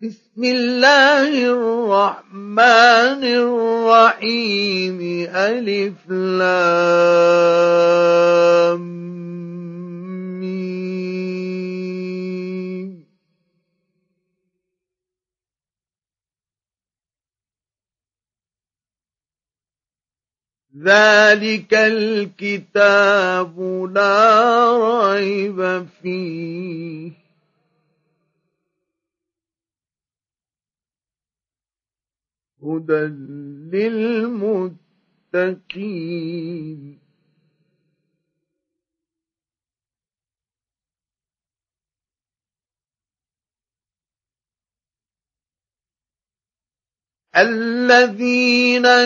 بسم الله الرحمن الرحيم ألف لام ميم ذلك الكتاب لا ريب فيه هدى للمتقين الذين